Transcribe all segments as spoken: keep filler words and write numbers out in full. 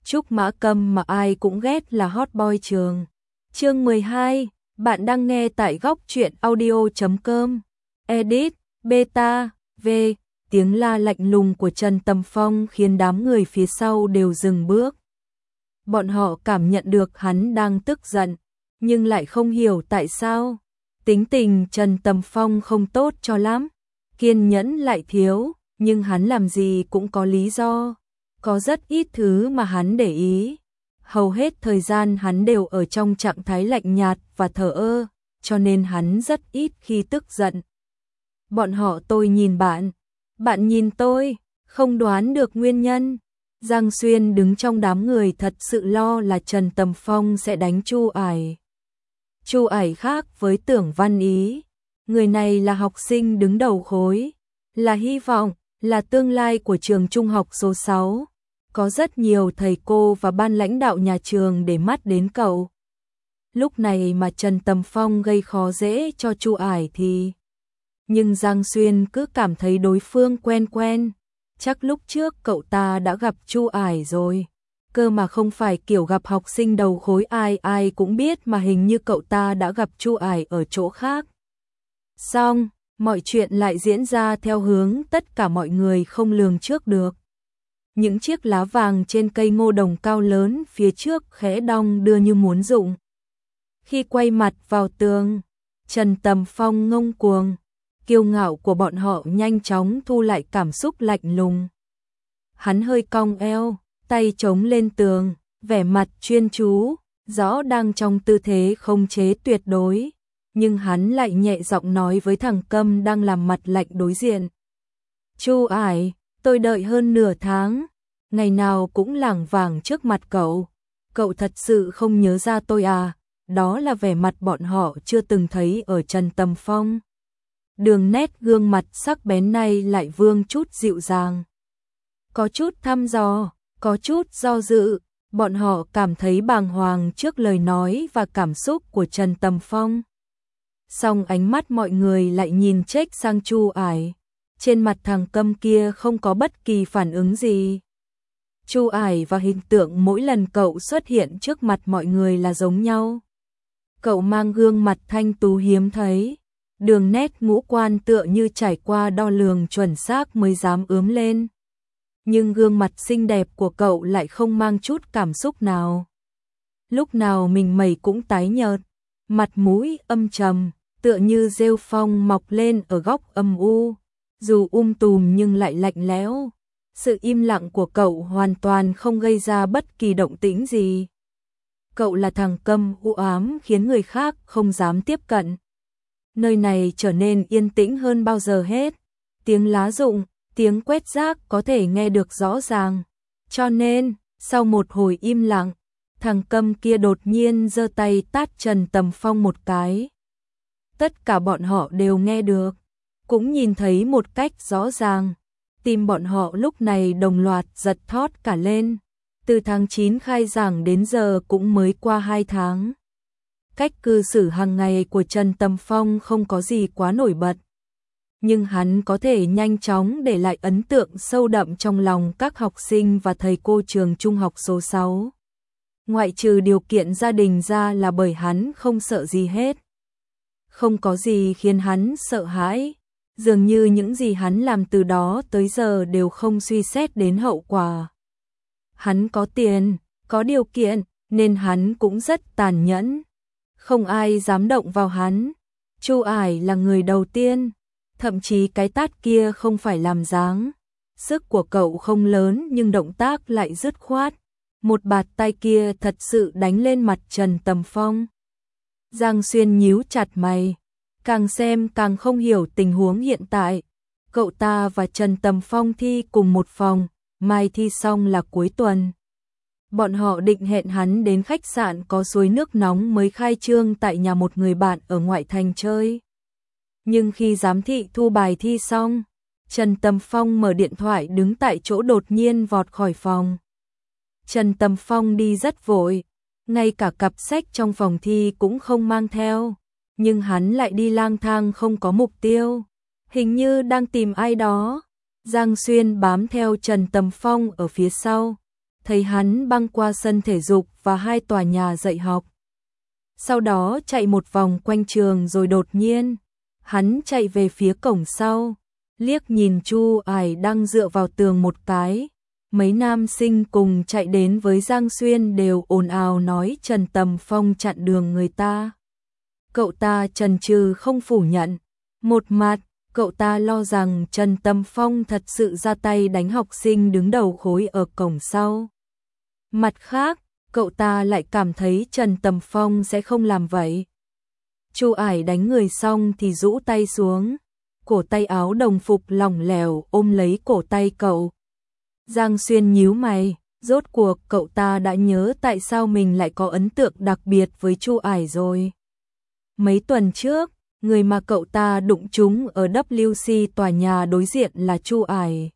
Trúc Mã Câm mà ai cũng ghét là hot boy trường. Chương mười hai, bạn đang nghe tại góc truyện audio chấm com. Edit, beta, v, tiếng la lạnh lùng của Trần Tầm Phong khiến đám người phía sau đều dừng bước. Bọn họ cảm nhận được hắn đang tức giận, nhưng lại không hiểu tại sao. Tính tình Trần Tầm Phong không tốt cho lắm, kiên nhẫn lại thiếu, nhưng hắn làm gì cũng có lý do. Có rất ít thứ mà hắn để ý. Hầu hết thời gian hắn đều ở trong trạng thái lạnh nhạt và thờ ơ, cho nên hắn rất ít khi tức giận. Bọn họ tôi nhìn bạn, bạn nhìn tôi, không đoán được nguyên nhân. Giang Xuyên đứng trong đám người thật sự lo là Trần Tầm Phong sẽ đánh Chu Ải. Chu Ải khác với Tưởng Văn Ý, người này là học sinh đứng đầu khối, là hy vọng, là tương lai của trường trung học số sáu. Có rất nhiều thầy cô và ban lãnh đạo nhà trường để mắt đến cậu. Lúc này mà Trần Tầm Phong gây khó dễ cho Chu Ải thì... Nhưng Giang Xuyên cứ cảm thấy đối phương quen quen. Chắc lúc trước cậu ta đã gặp Chu Ải rồi. Cơ mà không phải kiểu gặp học sinh đầu khối ai ai cũng biết, mà hình như cậu ta đã gặp Chu Ải ở chỗ khác. Xong, mọi chuyện lại diễn ra theo hướng tất cả mọi người không lường trước được. Những chiếc lá vàng trên cây ngô đồng cao lớn phía trước khẽ đong đưa như muốn rụng. Khi quay mặt vào tường, Trần Tầm Phong ngông cuồng, kiêu ngạo của bọn họ nhanh chóng thu lại cảm xúc lạnh lùng. Hắn hơi cong eo, tay chống lên tường, vẻ mặt chuyên chú, rõ đang trong tư thế không chế tuyệt đối, nhưng hắn lại nhẹ giọng nói với thằng Câm đang làm mặt lạnh đối diện. Chu Ải, tôi đợi hơn nửa tháng, ngày nào cũng lảng vảng trước mặt cậu. Cậu thật sự không nhớ ra tôi à? Đó là vẻ mặt bọn họ chưa từng thấy ở Trần Tầm Phong. Đường nét gương mặt sắc bén này lại vương chút dịu dàng. Có chút thăm dò, có chút do dự, bọn họ cảm thấy bàng hoàng trước lời nói và cảm xúc của Trần Tầm Phong. Song ánh mắt mọi người lại nhìn chếch sang Chu Ải. Trên mặt thằng Câm kia không có bất kỳ phản ứng gì. Chu Ải và hình tượng mỗi lần cậu xuất hiện trước mặt mọi người là giống nhau. Cậu mang gương mặt thanh tú hiếm thấy, đường nét ngũ quan tựa như trải qua đo lường chuẩn xác mới dám ướm lên. Nhưng gương mặt xinh đẹp của cậu lại không mang chút cảm xúc nào. Lúc nào mình mẩy cũng tái nhợt, mặt mũi âm trầm, tựa như rêu phong mọc lên ở góc âm u. Dù um tùm nhưng lại lạnh lẽo. Sự im lặng của cậu hoàn toàn không gây ra bất kỳ động tĩnh gì. Cậu là thằng Câm u ám khiến người khác không dám tiếp cận. Nơi này trở nên yên tĩnh hơn bao giờ hết. Tiếng lá rụng, tiếng quét rác có thể nghe được rõ ràng. Cho nên, sau một hồi im lặng, thằng Câm kia đột nhiên giơ tay tát Trần Tầm Phong một cái. Tất cả bọn họ đều nghe được, cũng nhìn thấy một cách rõ ràng. Tim bọn họ lúc này đồng loạt giật thót cả lên. Từ tháng chín khai giảng đến giờ cũng mới qua hai tháng. Cách cư xử hàng ngày của Trần Tầm Phong không có gì quá nổi bật. Nhưng hắn có thể nhanh chóng để lại ấn tượng sâu đậm trong lòng các học sinh và thầy cô trường trung học số sáu. Ngoại trừ điều kiện gia đình ra là bởi hắn không sợ gì hết. Không có gì khiến hắn sợ hãi. Dường như những gì hắn làm từ đó tới giờ đều không suy xét đến hậu quả. Hắn có tiền, có điều kiện, nên hắn cũng rất tàn nhẫn. Không ai dám động vào hắn. Chu Ải là người đầu tiên. Thậm chí cái tát kia không phải làm dáng. Sức của cậu không lớn nhưng động tác lại dứt khoát. Một bạt tay kia thật sự đánh lên mặt Trần Tầm Phong. Giang Xuyên nhíu chặt mày. Càng xem càng không hiểu tình huống hiện tại. Cậu ta và Trần Tầm Phong thi cùng một phòng, mai thi xong là cuối tuần. Bọn họ định hẹn hắn đến khách sạn có suối nước nóng mới khai trương tại nhà một người bạn ở ngoại thành chơi. Nhưng khi giám thị thu bài thi xong, Trần Tầm Phong mở điện thoại đứng tại chỗ đột nhiên vọt khỏi phòng. Trần Tầm Phong đi rất vội, ngay cả cặp sách trong phòng thi cũng không mang theo. Nhưng hắn lại đi lang thang không có mục tiêu, hình như đang tìm ai đó. Giang Xuyên bám theo Trần Tầm Phong ở phía sau, thấy hắn băng qua sân thể dục và hai tòa nhà dạy học. Sau đó chạy một vòng quanh trường rồi đột nhiên, hắn chạy về phía cổng sau, liếc nhìn Chu Ải đang dựa vào tường một cái. Mấy nam sinh cùng chạy đến với Giang Xuyên đều ồn ào nói Trần Tầm Phong chặn đường người ta. Cậu ta chần chừ không phủ nhận. Một mặt, cậu ta lo rằng Trần Tầm Phong thật sự ra tay đánh học sinh đứng đầu khối ở cổng sau. Mặt khác, cậu ta lại cảm thấy Trần Tầm Phong sẽ không làm vậy. Chu Ải đánh người xong thì rũ tay xuống, cổ tay áo đồng phục lỏng lẻo ôm lấy cổ tay cậu. Giang Xuyên nhíu mày, rốt cuộc cậu ta đã nhớ tại sao mình lại có ấn tượng đặc biệt với Chu Ải rồi. Mấy tuần trước, người mà cậu ta đụng trúng ở W C tòa nhà đối diện là Chu Ải.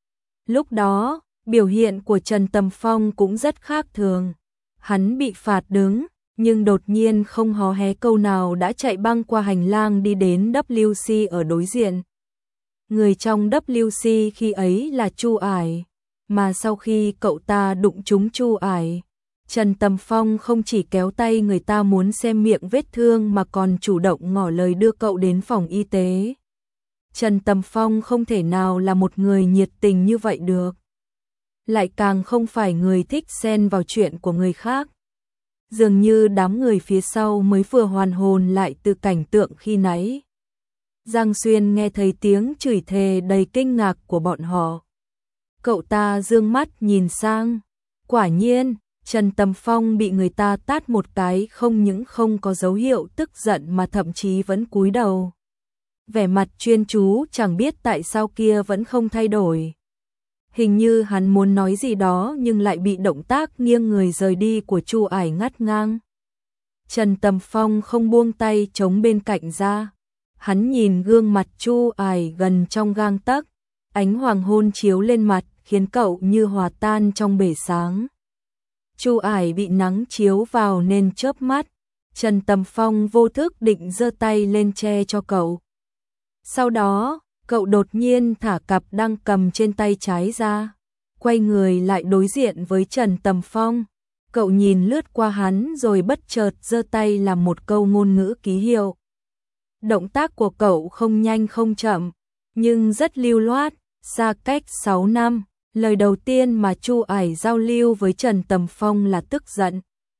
Lúc đó, biểu hiện của Trần Tầm Phong cũng rất khác thường. Hắn bị phạt đứng, nhưng đột nhiên không hò hé câu nào đã chạy băng qua hành lang đi đến W C ở đối diện. Người trong W C khi ấy là Chu Ải, mà sau khi cậu ta đụng trúng Chu Ải, Trần Tầm Phong không chỉ kéo tay người ta muốn xem miệng vết thương mà còn chủ động ngỏ lời đưa cậu đến phòng y tế. Trần Tầm Phong không thể nào là một người nhiệt tình như vậy được. Lại càng không phải người thích xen vào chuyện của người khác. Dường như đám người phía sau mới vừa hoàn hồn lại từ cảnh tượng khi nãy. Giang Xuyên nghe thấy tiếng chửi thề đầy kinh ngạc của bọn họ. Cậu ta dương mắt nhìn sang. Quả nhiên, Trần Tầm Phong bị người ta tát một cái không những không có dấu hiệu tức giận mà thậm chí vẫn cúi đầu. Vẻ mặt chuyên chú chẳng biết tại sao kia vẫn không thay đổi. Hình như hắn muốn nói gì đó nhưng lại bị động tác nghiêng người rời đi của Chu Ải ngắt ngang. Trần Tầm Phong không buông tay chống bên cạnh ra. Hắn nhìn gương mặt Chu Ải gần trong gang tấc, ánh hoàng hôn chiếu lên mặt khiến cậu như hòa tan trong bể sáng. Chu Ải bị nắng chiếu vào nên chớp mắt. Trần Tầm Phong vô thức định giơ tay lên che cho cậu. Sau đó, cậu đột nhiên thả cặp đang cầm trên tay trái ra, quay người lại đối diện với Trần Tầm Phong. Cậu nhìn lướt qua hắn rồi bất chợt giơ tay làm một câu ngôn ngữ ký hiệu. Động tác của cậu không nhanh không chậm, nhưng rất lưu loát. Xa cách sáu năm, lời đầu tiên mà Chu Ải giao lưu với Trần Tầm Phong là tức giận.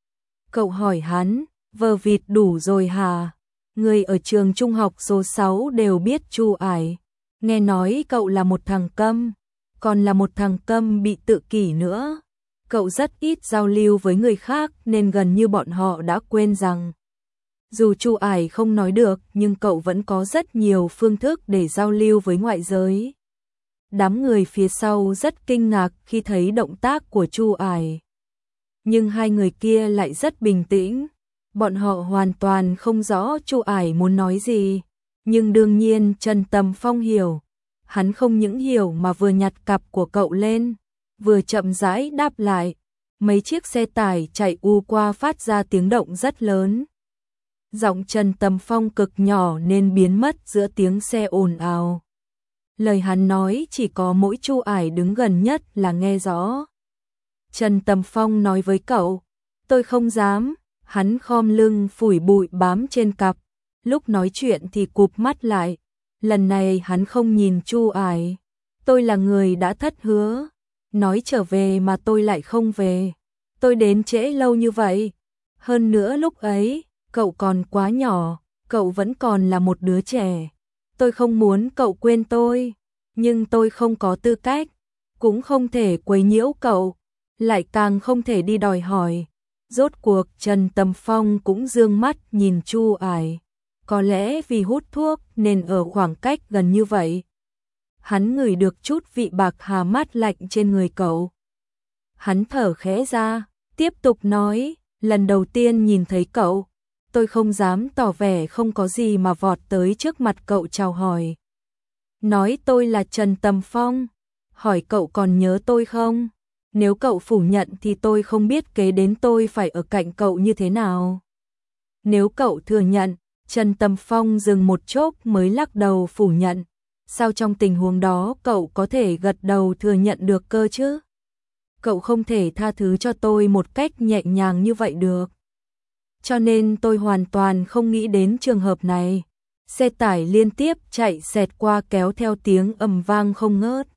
Cậu hỏi hắn, vờ vịt đủ rồi hả? Người ở trường trung học số sáu đều biết Chu Ải. Nghe nói cậu là một thằng câm, còn là một thằng câm bị tự kỷ nữa. Cậu rất ít giao lưu với người khác nên gần như bọn họ đã quên rằng dù Chu Ải không nói được nhưng cậu vẫn có rất nhiều phương thức để giao lưu với ngoại giới. Đám người phía sau rất kinh ngạc khi thấy động tác của Chu Ải. Nhưng hai người kia lại rất bình tĩnh. Bọn họ hoàn toàn không rõ Chu Ải muốn nói gì. Nhưng đương nhiên Trần Tầm Phong hiểu. Hắn không những hiểu mà vừa nhặt cặp của cậu lên, vừa chậm rãi đáp lại. Mấy chiếc xe tải chạy u qua phát ra tiếng động rất lớn. Giọng Trần Tầm Phong cực nhỏ nên biến mất giữa tiếng xe ồn ào. Lời hắn nói chỉ có mỗi Chu Ải đứng gần nhất là nghe rõ. Trần Tầm Phong nói với cậu, tôi không dám. Hắn khom lưng phủi bụi bám trên cặp, lúc nói chuyện thì cụp mắt lại. Lần này hắn không nhìn Chu Ải. Tôi là người đã thất hứa, nói trở về mà tôi lại không về. Tôi đến trễ lâu như vậy. Hơn nữa lúc ấy, cậu còn quá nhỏ, cậu vẫn còn là một đứa trẻ. Tôi không muốn cậu quên tôi, nhưng tôi không có tư cách, cũng không thể quấy nhiễu cậu, lại càng không thể đi đòi hỏi. Rốt cuộc Trần Tầm Phong cũng dương mắt nhìn Chu Ải. Có lẽ vì hút thuốc nên ở khoảng cách gần như vậy, hắn ngửi được chút vị bạc hà mát lạnh trên người cậu. Hắn thở khẽ ra, tiếp tục nói, lần đầu tiên nhìn thấy cậu, tôi không dám tỏ vẻ không có gì mà vọt tới trước mặt cậu chào hỏi. Nói tôi là Trần Tầm Phong, hỏi cậu còn nhớ tôi không? Nếu cậu phủ nhận thì tôi không biết kế đến tôi phải ở cạnh cậu như thế nào. Nếu cậu thừa nhận, Trần Tầm Phong dừng một chốc mới lắc đầu phủ nhận. Sao trong tình huống đó cậu có thể gật đầu thừa nhận được cơ chứ? cậu không thể tha thứ cho tôi một cách nhẹ nhàng như vậy được. Cho nên tôi hoàn toàn không nghĩ đến trường hợp này. Xe tải liên tiếp chạy xẹt qua kéo theo tiếng ầm vang không ngớt.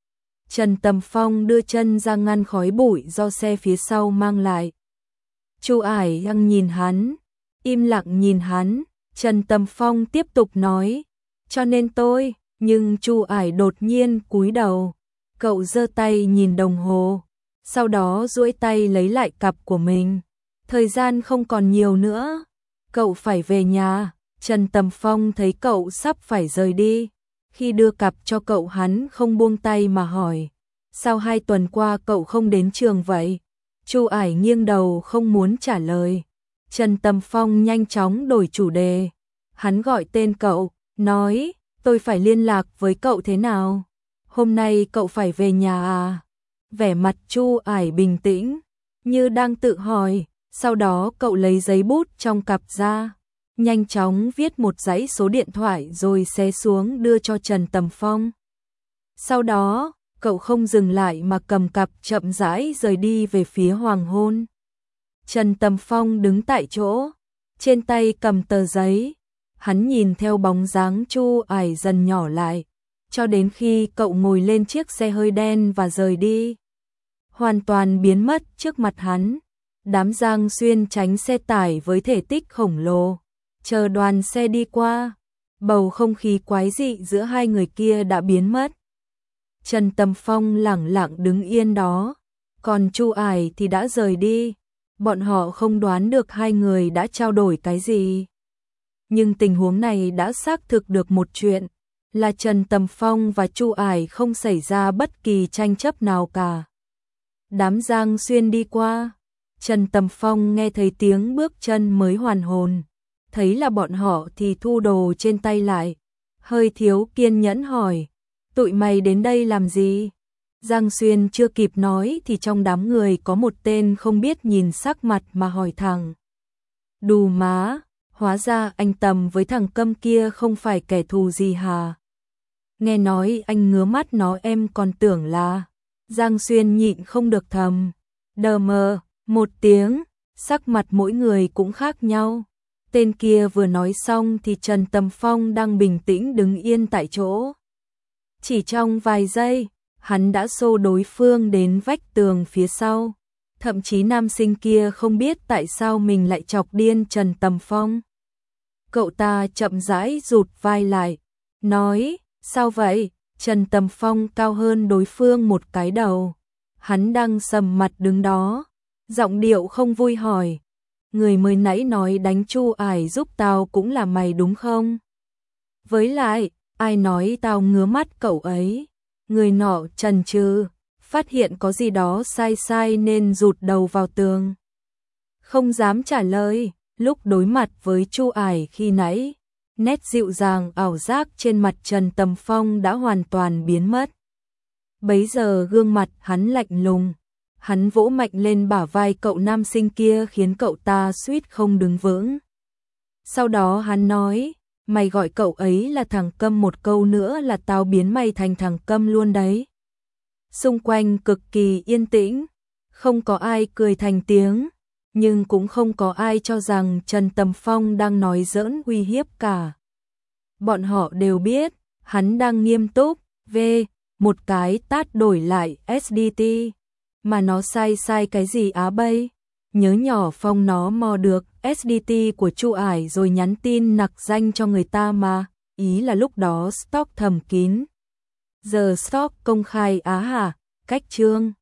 Trần Tầm Phong đưa chân ra ngăn khói bụi do xe phía sau mang lại. Chu Ải đang nhìn hắn, im lặng nhìn hắn. Trần Tầm Phong tiếp tục nói, cho nên tôi, nhưng Chu Ải đột nhiên cúi đầu. Cậu giơ tay nhìn đồng hồ, sau đó duỗi tay lấy lại cặp của mình. Thời gian không còn nhiều nữa, cậu phải về nhà. Trần Tầm Phong thấy cậu sắp phải rời đi. Khi đưa cặp cho cậu hắn không buông tay mà hỏi, sao hai tuần qua cậu không đến trường vậy? Chu Ải nghiêng đầu không muốn trả lời. Trần Tầm Phong nhanh chóng đổi chủ đề. Hắn gọi tên cậu, nói, tôi phải liên lạc với cậu thế nào? Hôm nay cậu phải về nhà à? Vẻ mặt Chu Ải bình tĩnh, như đang tự hỏi. Sau đó cậu lấy giấy bút trong cặp ra, nhanh chóng viết một dãy số điện thoại rồi xé xuống đưa cho Trần Tầm Phong. Sau đó, cậu không dừng lại mà cầm cặp chậm rãi rời đi về phía hoàng hôn. Trần Tầm Phong đứng tại chỗ, trên tay cầm tờ giấy. Hắn nhìn theo bóng dáng Chu Ải dần nhỏ lại, cho đến khi cậu ngồi lên chiếc xe hơi đen và rời đi. Hoàn toàn biến mất trước mặt hắn. Đám Giang Xuyên tránh xe tải với thể tích khổng lồ, chờ đoàn xe đi qua. Bầu không khí quái dị giữa hai người kia đã biến mất. Trần Tầm Phong lẳng lặng đứng yên đó, còn Chu Ải thì đã rời đi. Bọn họ không đoán được hai người đã trao đổi cái gì. Nhưng tình huống này đã xác thực được một chuyện, là Trần Tầm Phong và Chu Ải không xảy ra bất kỳ tranh chấp nào cả. Đám Giang Xuyên đi qua, Trần Tầm Phong nghe thấy tiếng bước chân mới hoàn hồn, thấy là bọn họ thì thu đồ trên tay lại, hơi thiếu kiên nhẫn hỏi, tụi mày đến đây làm gì? Giang Xuyên chưa kịp nói thì trong đám người có một tên không biết nhìn sắc mặt mà hỏi thẳng. Đù má, hóa ra anh Tầm với thằng Câm kia không phải kẻ thù gì hả? Nghe nói anh ngứa mắt nó em còn tưởng là... Giang Xuyên nhịn không được thầm. Đờ mờ, một tiếng, sắc mặt mỗi người cũng khác nhau. Tên kia vừa nói xong thì Trần Tầm Phong đang bình tĩnh đứng yên tại chỗ. Chỉ trong vài giây, hắn đã xô đối phương đến vách tường phía sau. Thậm chí nam sinh kia không biết tại sao mình lại chọc điên Trần Tầm Phong. Cậu ta chậm rãi rụt vai lại, nói, sao vậy? Trần Tầm Phong cao hơn đối phương một cái đầu. Hắn đang sầm mặt đứng đó, giọng điệu không vui hỏi, người mới nãy nói đánh Chu Ải giúp tao cũng là mày đúng không? Với lại, ai nói tao ngứa mắt cậu ấy? Người nọ chần chừ, phát hiện có gì đó sai sai nên rụt đầu vào tường. Không dám trả lời. Lúc đối mặt với Chu Ải khi nãy, nét dịu dàng ảo giác trên mặt Trần Tầm Phong đã hoàn toàn biến mất. Bấy giờ gương mặt hắn lạnh lùng, hắn vỗ mạnh lên bả vai cậu nam sinh kia khiến cậu ta suýt không đứng vững. Sau đó hắn nói, mày gọi cậu ấy là thằng Câm một câu nữa là tao biến mày thành thằng Câm luôn đấy. Xung quanh cực kỳ yên tĩnh, không có ai cười thành tiếng. Nhưng cũng không có ai cho rằng Trần Tầm Phong đang nói giỡn uy hiếp cả. Bọn họ đều biết, hắn đang nghiêm túc, về, một cái tát đổi lại ét đê tê. Mà nó sai sai cái gì á bây? Nhớ nhỏ Phong nó mò được ét đê tê của Chu Ải rồi nhắn tin nặc danh cho người ta mà, ý là lúc đó stock thầm kín. Giờ stock công khai á hả, cách chương.